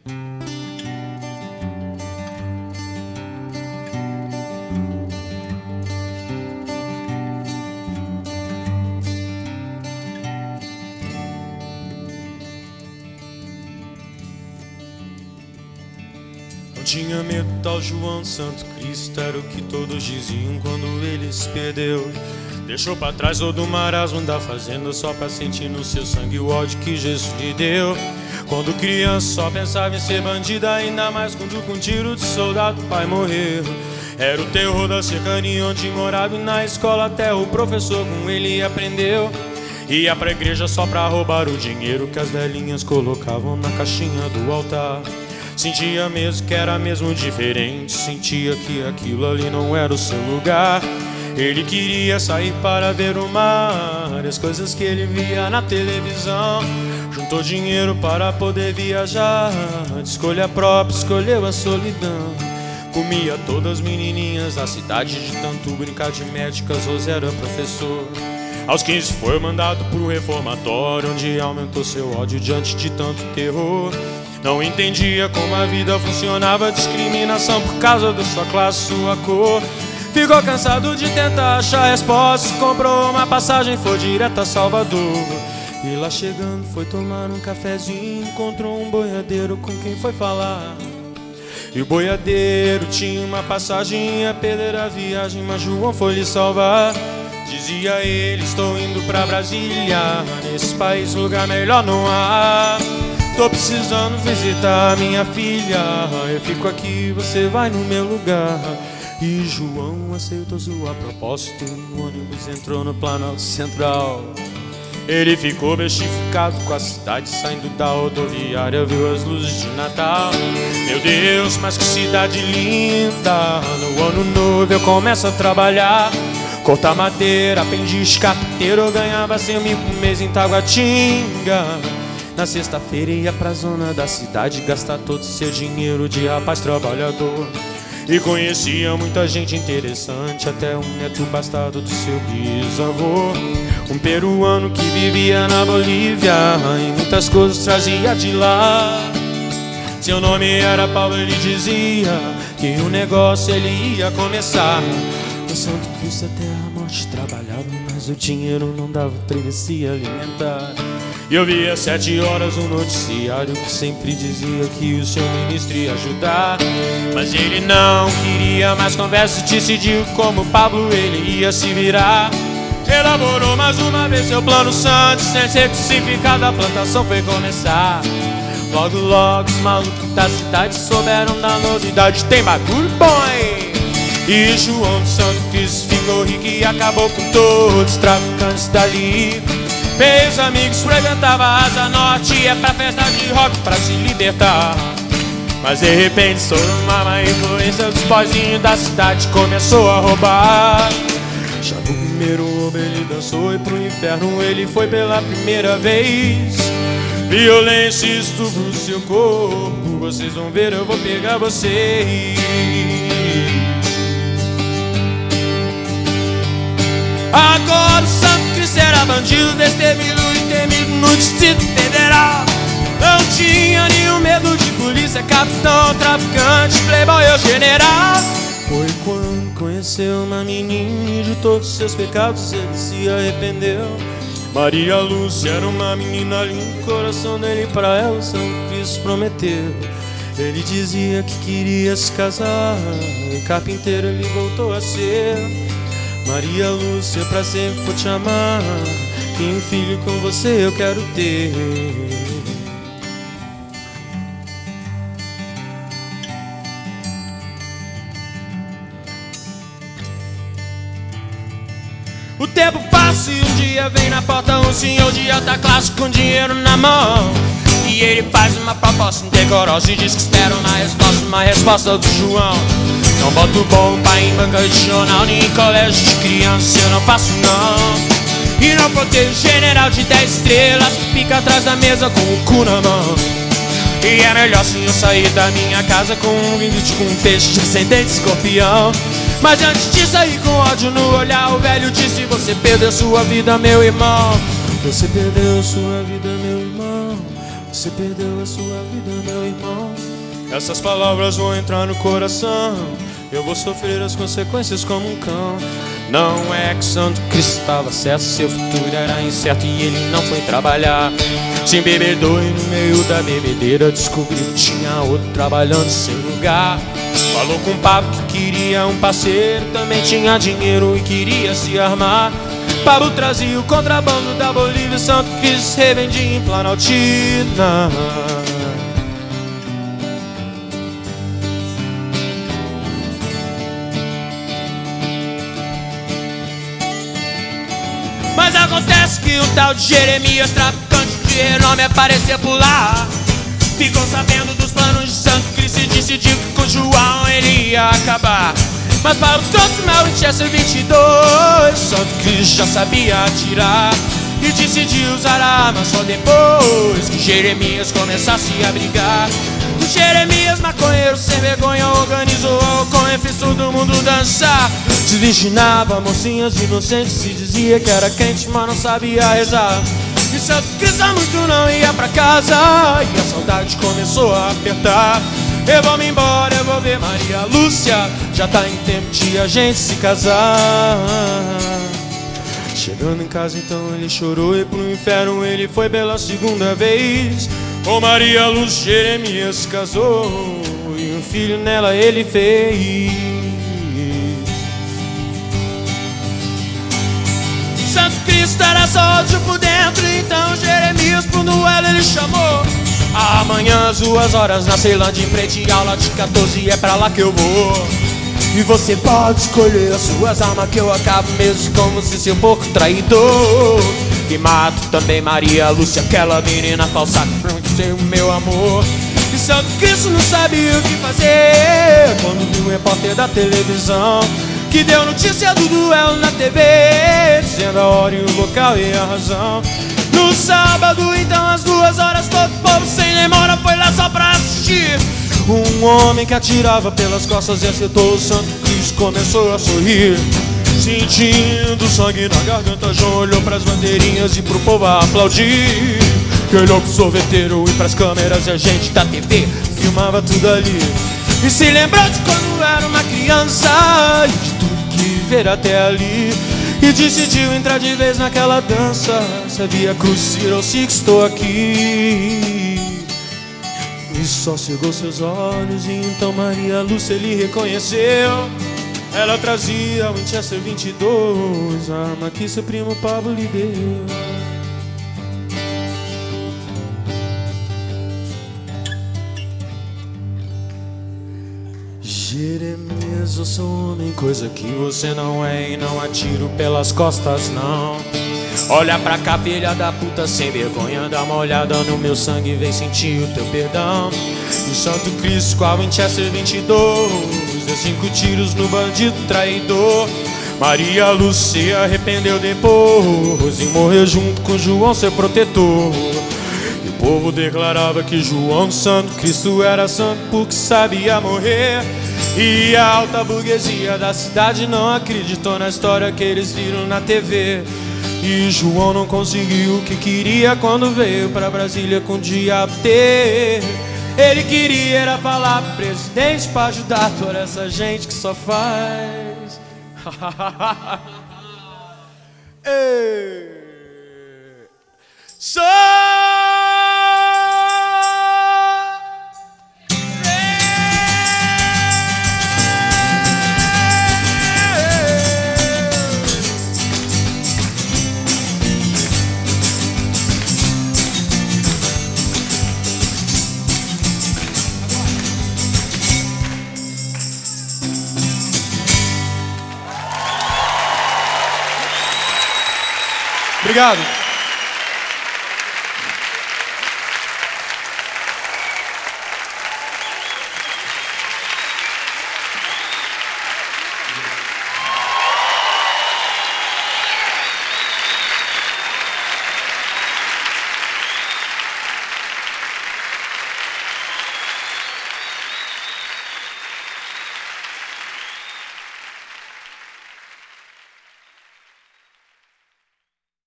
Não tinha medo, tal João Santo Cristo era o que todos diziam quando ele se perdeu. Deixou pra trás todo o marasmo da fazenda só pra sentir no seu sangue o ódio que Jesus lhe deu. Quando criança só pensava em ser bandida, ainda mais quando com tiro de soldado o pai morreu. Era o terror da cercania onde morava, e na escola até o professor com ele aprendeu. Ia pra igreja só pra roubar o dinheiro que as velhinhas colocavam na caixinha do altar. Sentia mesmo que era mesmo diferente, sentia que aquilo ali não era o seu lugar. Ele queria sair para ver o mar e as coisas que ele via na televisão. Juntou dinheiro para poder viajar, de escolha própria escolheu a solidão. Comia todas as menininhas da cidade, de tanto brincar de médicas, José era professor. Aos 15 foi mandado pro reformatório, onde aumentou seu ódio diante de tanto terror. Não entendia como a vida funcionava, discriminação por causa da sua classe, sua cor. Ficou cansado de tentar achar respostas, comprou uma passagem, foi direto a Salvador. E lá chegando foi tomar um cafezinho, encontrou um boiadeiro com quem foi falar. E o boiadeiro tinha uma passagem, ia perder a viagem, mas João foi lhe salvar. Dizia ele, estou indo pra Brasília, nesse país lugar melhor não há. Tô precisando visitar minha filha, eu fico aqui, você vai no meu lugar. E João aceitou sua proposta, o ônibus entrou no Planalto Central. Ele ficou bestificado com a cidade, saindo da rodoviária, viu as luzes de Natal. Meu Deus, mas que cidade linda, no ano novo eu começo a trabalhar. Cortar madeira, aprendi carpinteiro, eu ganhava 100 mil por mês em Taguatinga. Na sexta-feira ia pra zona da cidade, gastar todo o seu dinheiro de rapaz trabalhador. E conhecia muita gente interessante, até um neto bastardo do seu bisavô. Um peruano que vivia na Bolívia, e muitas coisas trazia de lá. Seu nome era Paulo, ele dizia que o negócio ele ia começar. O Santo Cristo até a morte trabalhava, mas o dinheiro não dava pra ele se alimentar. E eu via às 7 horas um noticiário que sempre dizia que o seu ministro ia ajudar. Mas ele não queria mais conversa e decidiu como Pablo ele ia se virar. Elaborou mais uma vez seu plano santo, sem ser crucificado a plantação foi começar. Logo logo os malucos da cidade souberam da novidade, tem bagulho bom aí. E João Santo Cristo ficou rico e acabou com todos os traficantes dali. Meus amigos frequentavam a Asa Norte, é pra festa de rock pra se libertar. Mas de repente, sob uma má influência dos pozinhos da cidade, começou a roubar. Já no primeiro roubo ele dançou e pro inferno ele foi pela primeira vez. Violência e estupro no seu corpo, vocês vão ver, eu vou pegar vocês. Agora o Santo Cristo era bandido, destemido e temido no Distrito Federal. Não tinha nenhum medo de polícia, capitão, traficante, playboy ou general. Foi quando conheceu uma menina e de todos os seus pecados ele se arrependeu. Maria Lúcia era uma menina linda, o coração dele pra ela o Santo Cristo prometeu. Ele dizia que queria se casar, e carpinteiro ele voltou a ser. Maria Lúcia, pra sempre vou te amar, e um filho com você eu quero ter. O tempo passa e um dia vem na porta um senhor de alta classe com dinheiro na mão. E ele faz uma proposta indecorosa e diz que espera uma resposta do João. Não boto bomba em banca de jornal, nem em colégio de criança, eu não faço não. E não protejo general de 10 estrelas que fica atrás da mesa com o cu na mão. E é melhor sim eu sair da minha casa com um vinho com um peixe de ascendente escorpião. Mas antes de sair com ódio no olhar, o velho disse: você perdeu sua vida, meu irmão. Você perdeu sua vida, meu irmão. Você perdeu a sua vida, meu irmão. Essas palavras vão entrar no coração. Eu vou sofrer as consequências como um cão. Não é que Santo Cristo estava certo, seu futuro era incerto e ele não foi trabalhar. Se embebedou e no meio da bebedeira descobriu que tinha outro trabalhando em seu lugar. Falou com um papo que queria um parceiro, também tinha dinheiro e queria se armar. Pablo trazia o contrabando da Bolívia, Santo Cristo revendia em Planaltina. Mas acontece que um tal de Jeremias, traficante de renome, apareceu por lá. Ficou sabendo dos planos de Santo Cristo e decidiu que com João ele ia acabar. Mas para o trouxe meu Winchester 22, Santo Cristo já sabia atirar e decidiu usar a arma só depois que Jeremias começasse a brigar. O Jeremias, maconheiro sem vergonha, organizou com e fez todo mundo dançar. Desvirginava mocinhas inocentes e dizia que era crente, mas não sabia rezar. E Santo Cristo há muito não ia pra casa e a saudade começou a apertar. Eu vou me embora, eu vou ver Maria Lúcia, já tá em tempo de a gente se casar. Chegando em casa então ele chorou e pro inferno ele foi pela segunda vez. Com Maria Lúcia Jeremias se casou e um filho nela ele fez. Santo Cristo era sódio por dentro, então Jeremias pro duelo ele chamou. Amanhã às 2 horas na Ceilândia, em frente à aula de 14, é pra lá que eu vou. E você pode escolher as suas armas que eu acabo mesmo como se seu porco traidor. E mato também Maria Lúcia, aquela menina falsa que tem o meu amor. E Santo Cristo não sabia o que fazer quando viu um repórter da televisão que deu notícia do duelo na TV, dizendo a hora e o local e a razão. No sábado, então, às 2 horas, todo o povo sem demora foi lá só pra assistir. Um homem que atirava pelas costas e acertou o Santo Cristo começou a sorrir. Sentindo sangue na garganta, João olhou pras bandeirinhas e pro povo a aplaudir. Que olhou pro sorveteiro e pras câmeras e a gente da TV filmava tudo ali. E se lembrou de quando era uma criança e de tudo que ver até ali. E decidiu entrar de vez naquela dança. Sabia cruz, virou se que estou aqui. E só cegou seus olhos e então Maria Lúcia ele reconheceu. Ela trazia o Winchester 22, a arma que seu primo Pablo lhe deu. Jeremias, eu sou homem, coisa que você não é, e não atiro pelas costas não. Olha pra cá, filha da puta sem vergonha, dá uma olhada no meu sangue, vem sentir o teu perdão. E o Santo Cristo com a Winchester 22 deu 5 tiros no bandido traidor. Maria Lúcia se arrependeu depois e morreu junto com João, seu protetor. E o povo declarava que João Santo Cristo era santo porque sabia morrer. E a alta burguesia da cidade não acreditou na história que eles viram na TV. E João não conseguiu o que queria quando veio pra Brasília com o diabo ter. Ele queria era falar pro presidente pra ajudar toda essa gente que só faz. Só obrigado.